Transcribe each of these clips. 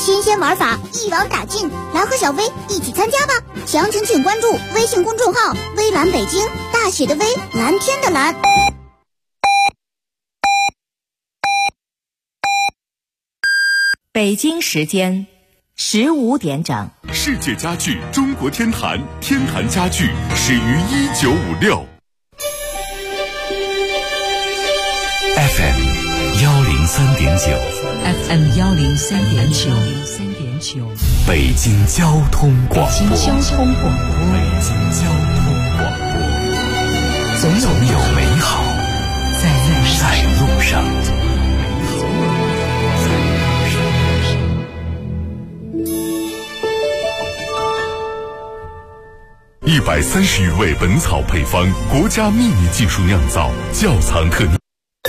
新鲜玩法一网打尽，来和小薇一起参加吧！详情请关注微信公众号“微蓝北京”，大写的微，蓝天的蓝。 北京时间15点整。 世界家具中国天坛，天坛家具始于1956。FM 103.9，FM 103.9， 北京交通广播，总有美好在路上。130余味本草配方，国家秘密技术酿造，窖藏特酿。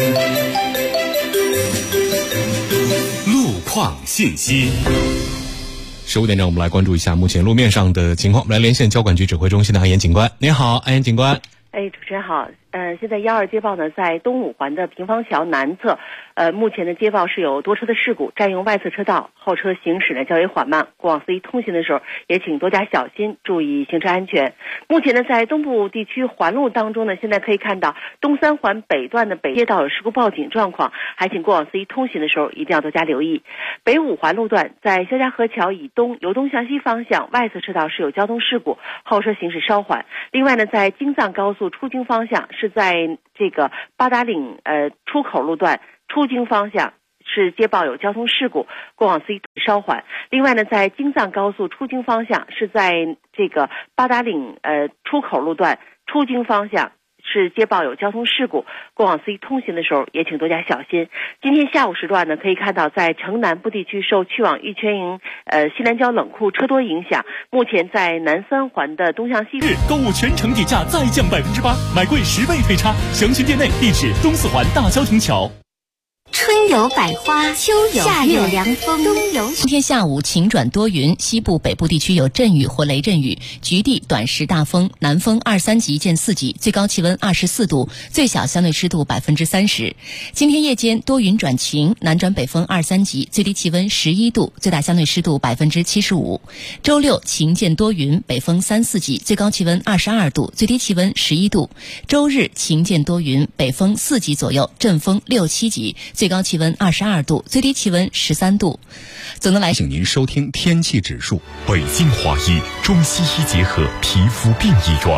路况信息。 15点整，我们来关注一下目前路面上的情况。我们来连线交管局指挥中心的安岩警官。您好，安岩警官。 主持人好。现在12接报呢，在东五环的平房桥南侧，目前的接报是有多车的事故，占用外侧车道，后车行驶呢较为缓慢。过往司机通行的时候，也请多加小心，注意行车安全。目前呢，在东部地区环路当中呢，现在可以看到东三环北段的北街道有事故报警状况，还请过往司机通行的时候一定要多加留意。北五环路段在肖家河桥以东由东向西方向外侧车道是有交通事故，后车行驶稍缓。另外呢，在京藏高速出京方向是在这个八达岭出口路段出京方向是接报有交通事故，过往司机稍缓。另外呢，在京藏高速出京方向是在这个八达岭出口路段出京方向是接报有交通事故，过往司机通行的时候也请多加小心。今天下午时段呢，可以看到在城南部地区受去往玉泉营西南郊冷库车多影响，目前在南三环的东向西购物全程底价再降8%，买贵10倍退差。详询店内，地址东四环大郊亭桥。 春有百花，秋有夏有凉风，冬有。 今天下午晴转多云，西部北部地区有阵雨或雷阵雨，局地短时大风，南风2-3级见4级，最高气温24度，最小相对湿度30%。今天夜间多云转晴，南转北风2-3级，最低气温11度，最大相对湿度75%。周六晴见多云，北风3-4级，最高气温22度，最低气温11度。周日晴见多云，北风4级左右，阵风6-7级，最高气温22度，最低气温13度。总的来请您收听天气指数。北京华医中西医结合皮肤病医院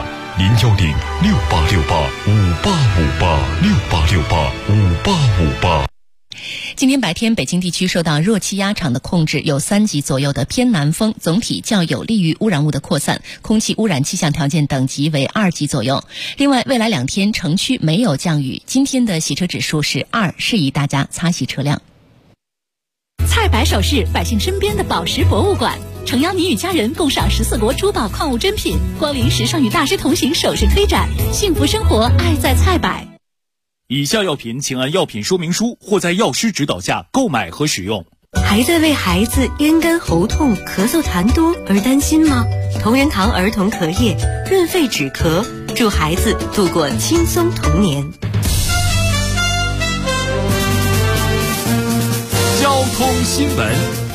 ，0106868586868685858。 今天白天，北京地区受到弱气压场的控制，有3级左右的偏南风，总体较有利于污染物的扩散，空气污染气象条件等级为2级左右。另外，未来2天城区没有降雨，今天的洗车指数是2，适宜大家擦洗车辆。 菜百首饰，百姓身边的宝石博物馆，诚邀你与家人共赏14国珠宝矿物珍品，光临时尚与大师同行首饰推展，幸福生活爱在菜百。 以下药品请按药品说明书或在药师指导下购买和使用。 还在为孩子咽干喉痛、咳嗽痰多而担心吗？同仁堂儿童咳液润肺止咳，祝孩子度过轻松童年。 交通新闻。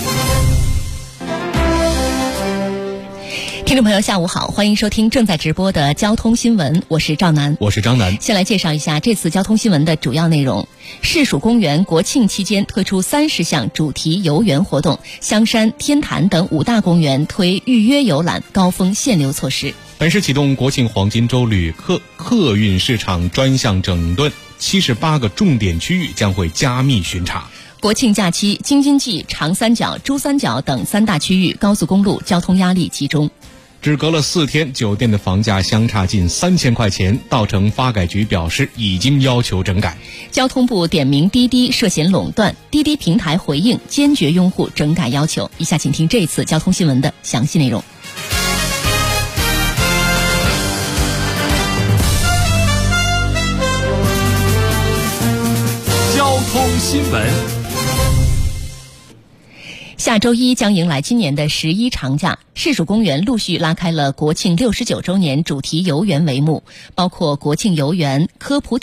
听众朋友下午好，欢迎收听正在直播的交通新闻，我是赵楠， 我是张楠。 先来介绍一下这次交通新闻的主要内容。市属公园国庆期间推出30项主题游园活动，香山、天坛等5大公园推预约游览高峰限流措施。 本市启动国庆黄金周旅客运市场专项整顿，78个重点区域将会加密巡查。 国庆假期，京津冀、长三角、珠三角等3大区域高速公路交通压力集中。 只隔了4天，酒店的房价相差近3000块钱，稻城发改局表示已经要求整改。 交通部点名滴滴涉嫌垄断，滴滴平台回应坚决拥护整改要求。以下请听这次交通新闻的详细内容。 交通新闻。 下周一将迎来今年的11长假，市属公园陆续拉开了国庆69周年主题游园帷幕，包括国庆游园、科普体验、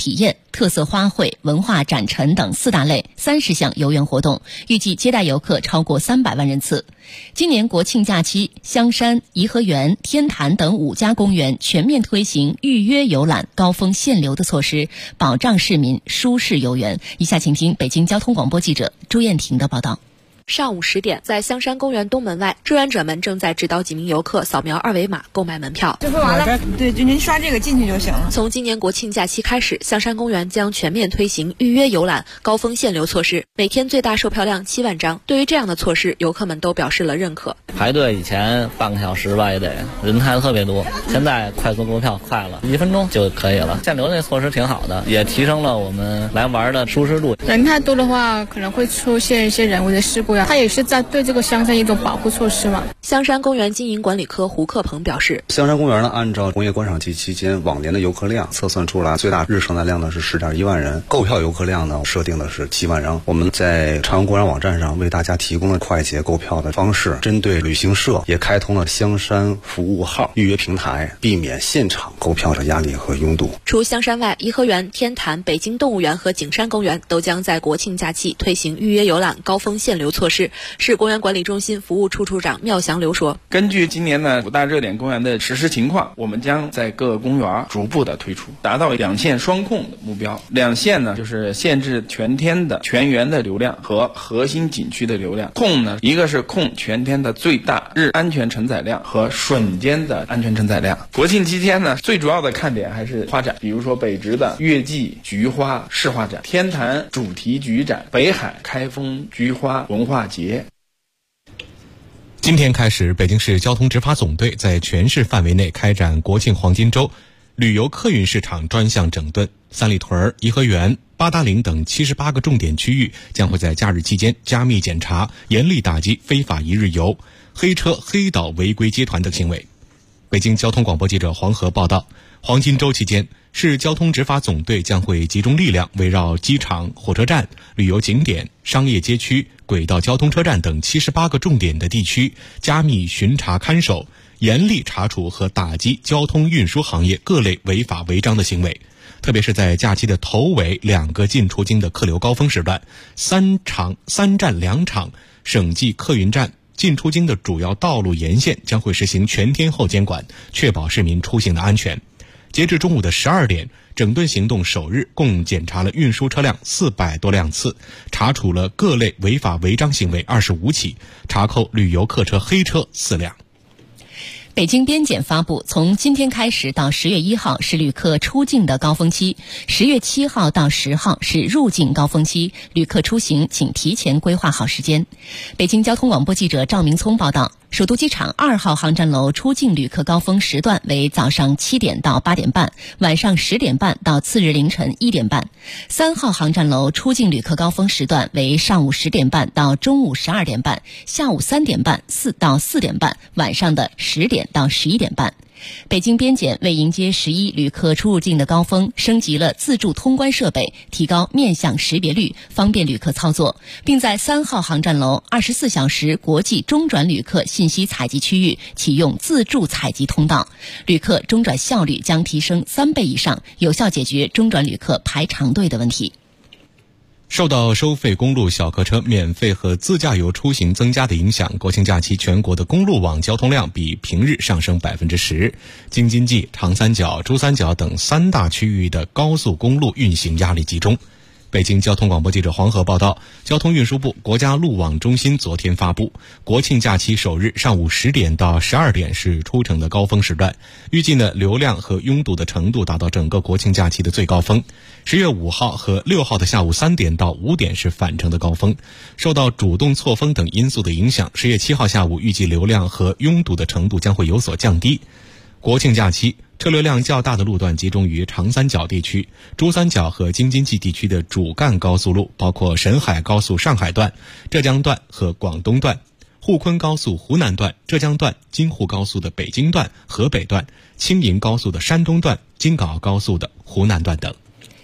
特色花卉、文化展陈等4大类30项游园活动，预计接待游客超过300万人次。今年国庆假期，香山、颐和园、天坛等5家公园全面推行预约游览、高峰限流的措施，保障市民舒适游园。以下请听北京交通广播记者朱艳婷的报道。 上午10点，在香山公园东门外，志愿者们正在指导几名游客扫描2维码购买门票。 支付完了，对，就您刷这个进去就行了。 从今年国庆假期开始，香山公园将全面推行预约游览、高峰限流措施，每天最大售票量7万张。对于这样的措施，游客们都表示了认可。 排队以前半个小时吧也得，人还特别多，现在快速购票快了，1分钟就可以了。限流那措施挺好的，也提升了我们来玩的舒适度。 人太多的话，可能会出现一些人为的事故呀，它也是在对这个香山一种保护措施嘛。 香山公园经营管理科胡克鹏表示， 香山公园呢，按照工业观赏季期间往年的游客量测算出来，最大日承载量呢是10.1万人，购票游客量呢设定的是7万人。我们在朝阳公园网站上为大家提供了快捷购票的方式，针对旅行社也开通了香山服务号预约平台，避免现场购票的压力和拥堵。 除香山外，颐和园、天坛、北京动物园和景山公园都将在国庆假期推行预约游览、高峰限流措施。市公园管理中心服务处处长缪祥流说， 根据今年的5大热点公园的实施情况，我们将在各个公园逐步的推出，达到2线双控的目标。2线呢，就是限制全天的全园的流量和核心景区的流量。控呢，一个是控全天的最大日安全承载量和瞬间的安全承载量。国庆期间呢，最主要的看点还是花展，比如说北直的月季菊花市画展、天坛主题菊展、北海开封菊花文化节。 今天开始，北京市交通执法总队在全市范围内开展国庆黄金周旅游客运市场专项整顿，三里屯、颐和园、八达岭等78个重点区域将会在假日期间加密检查，严厉打击非法一日游、黑车黑道违规接团等行为。北京交通广播记者黄河报道，黄金周期间，市交通执法总队将会集中力量，围绕机场、火车站、旅游景点、商业街区、轨道交通车站等78个重点的地区加密巡查看守，严厉查处和打击交通运输行业各类违法违章的行为。特别是在假期的头尾2个进出京的客流高峰时段，3站2场省际客运站进出京的主要道路沿线将会实行全天候监管，确保市民出行的安全。截至中午的12点，整顿行动首日共检查了运输车辆400多辆次，查处了各类违法违章行为25起，查扣旅游客车黑车4辆。 北京边检发布，从今天开始到10月1号是旅客出境的高峰期，10月7号到10号是入境高峰期，旅客出行请提前规划好时间。北京交通广播记者赵明聪报道，首都机场2号航站楼出境旅客高峰时段为早上7点到8点半，晚上10点半到次日凌晨1点半。3号航站楼出境旅客高峰时段为上午10点半到中午12点半，下午3点半到4点半，晚上的10点到11点半。北京边检为迎接11旅客出入境的高峰，升级了自助通关设备，提高面向识别率，方便旅客操作，并在3号航站楼24小时国际中转旅客信息采集区域启用自助采集通道，旅客中转效率将提升3倍以上，有效解决中转旅客排长队的问题。 受到收费公路小客车免费和自驾游出行增加的影响，国庆假期全国的公路网交通量比平日上升10%，京津冀、长三角、珠三角等3大区域的高速公路运行压力集中。北京交通广播记者黄河报道，交通运输部国家路网中心昨天发布，国庆假期首日上午10点到12点是出城的高峰时段，预计呢流量和拥堵的程度达到整个国庆假期的最高峰。10月5号和6号的下午3点到5点是返程的高峰。受到主动错峰等因素的影响，10月7号下午预计流量和拥堵的程度将会有所降低。国庆假期车流量较大的路段集中于长三角地区、珠三角和京津冀地区的主干高速路，包括沈海高速上海段、浙江段和广东段、沪昆高速湖南段、浙江段、京沪高速的北京段、河北段、青银高速的山东段、京港澳高速的湖南段等。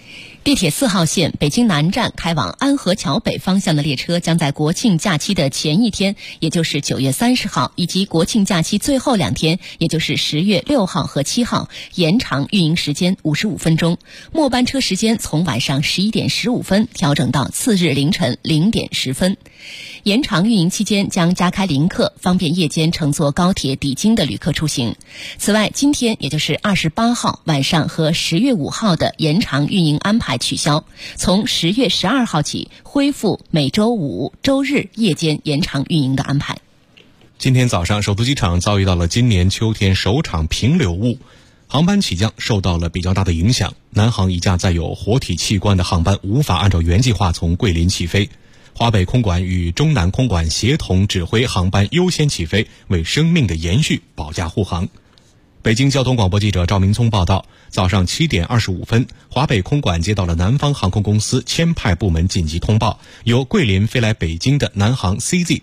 地铁4号线北京南站开往安河桥北方向的列车将在国庆假期的前一天，也就是9月30号，以及国庆假期最后2天，也就是10月6号和7号，延长运营时间55分钟。末班车时间从晚上11点15分调整到次日凌晨0点10分。延长运营期间将加开临客，方便夜间乘坐高铁抵京的旅客出行。此外，今天也就是28号晚上和10月5号的延长运营安排取消，从10月12号起恢复每周5、周日夜间延长运营的安排。 今天早上，首都机场遭遇到了今年秋天首场平流雾，航班起降受到了比较大的影响。南航一架载有活体器官的航班无法按照原计划从桂林起飞。华北空管与中南空管协同指挥航班优先起飞，为生命的延续保驾护航。北京交通广播记者赵明聪报道，早上7点25分，华北空管接到了南方航空公司签派部门紧急通报，由桂林飞来北京的南航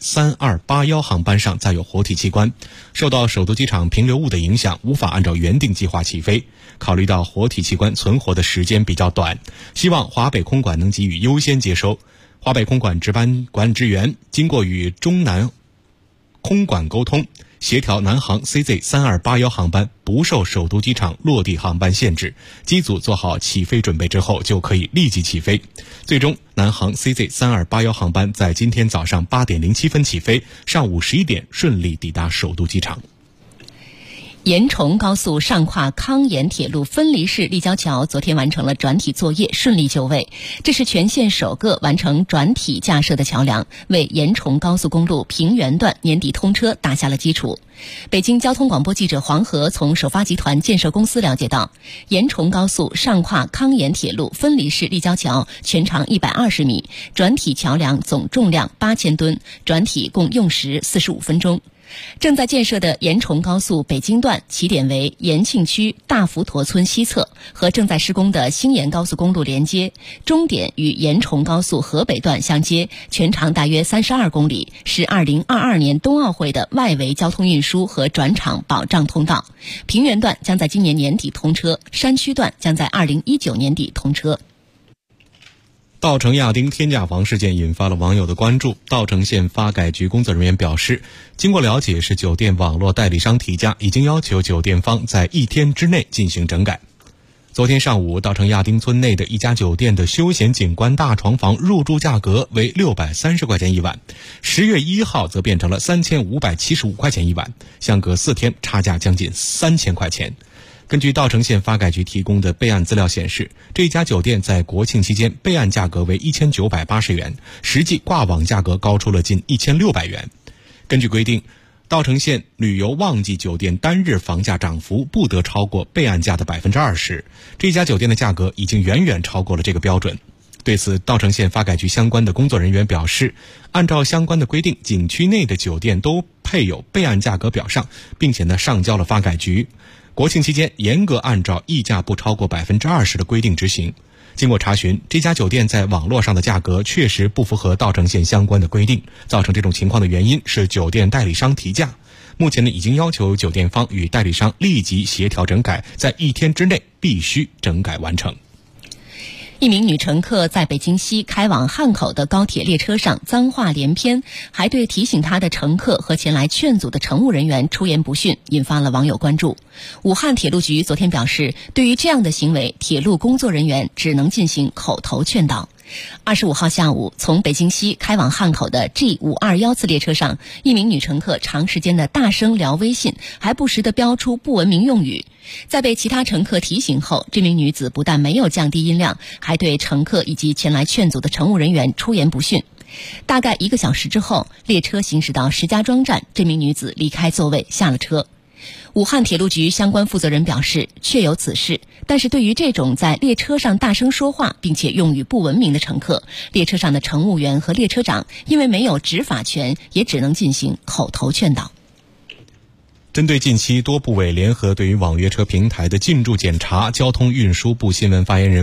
CZ3281 航班上载有活体器官，受到首都机场平流雾的影响，无法按照原定计划起飞。考虑到活体器官存活的时间比较短，希望华北空管能给予优先接收。华北空管值班管制员经过与中南空管沟通，协调南航 CZ3281 航班不受首都机场落地航班限制，机组做好起飞准备之后就可以立即起飞。最终，南航 CZ3281 航班在今天早上8点07分起飞，上午11点顺利抵达首都机场。 延崇高速上跨康延铁路分离式立交桥昨天完成了转体作业，顺利就位。这是全县首个完成转体架设的桥梁，为延崇高速公路平原段年底通车打下了基础。北京交通广播记者黄河从首发集团建设公司了解到，延崇高速上跨康延铁路分离式立交桥全长120米，转体桥梁总重量8000吨，转体共用时45分钟。正在建设的延崇高速北京段起点为延庆区大浮坨村西侧，和正在施工的兴延高速公路连接，终点与延崇高速河北段相接，全长大约32公里，是2022年冬奥会的外围交通运输和转场保障通道。平原段将在今年年底通车，山区段将在2019年底通车。 稻城亚丁天价房事件引发了网友的关注。稻城县发改局工作人员表示，经过了解，是酒店网络代理商提价，已经要求酒店方在1天之内进行整改。昨天上午，稻城亚丁村内的一家酒店的休闲景观大床房入住价格为630块钱一晚，10月1号则变成了3575块钱一晚，相隔4天差价将近3000块钱。根据稻城县发改局提供的备案资料显示，这家酒店在国庆期间备案价格为1980元，实际挂网价格高出了近1600元。根据规定，稻城县旅游旺季酒店单日房价涨幅不得超过备案价的20%，这家酒店的价格已经远远超过了这个标准。对此，稻城县发改局相关的工作人员表示，按照相关的规定，景区内的酒店都配有备案价格表上，并且上交了发改局。国庆期间严格按照溢价不超过20%的规定执行。经过查询，这家酒店在网络上的价格确实不符合稻城县相关的规定，造成这种情况的原因是酒店代理商提价。目前已经要求酒店方与代理商立即协调整改，在1天之内必须整改完成。 一名女乘客在北京西开往汉口的高铁列车上脏话连篇，还对提醒她的乘客和前来劝阻的乘务人员出言不逊，引发了网友关注。武汉铁路局昨天表示，对于这样的行为，铁路工作人员只能进行口头劝导。25号下午，从北京西开往汉口的 G521 次列车上，一名女乘客长时间的大声聊微信，还不时地标出不文明用语。在被其他乘客提醒后，这名女子不但没有降低音量，还对乘客以及前来劝阻的乘务人员出言不逊。大概1个小时之后，列车行驶到石家庄站，这名女子离开座位下了车。武汉铁路局相关负责人表示，确有此事，但是对于这种在列车上大声说话并且用语不文明的乘客，列车上的乘务员和列车长因为没有执法权，也只能进行口头劝导。 针对近期多部委联合对于网约车平台的进驻检查，交通运输部新闻发言人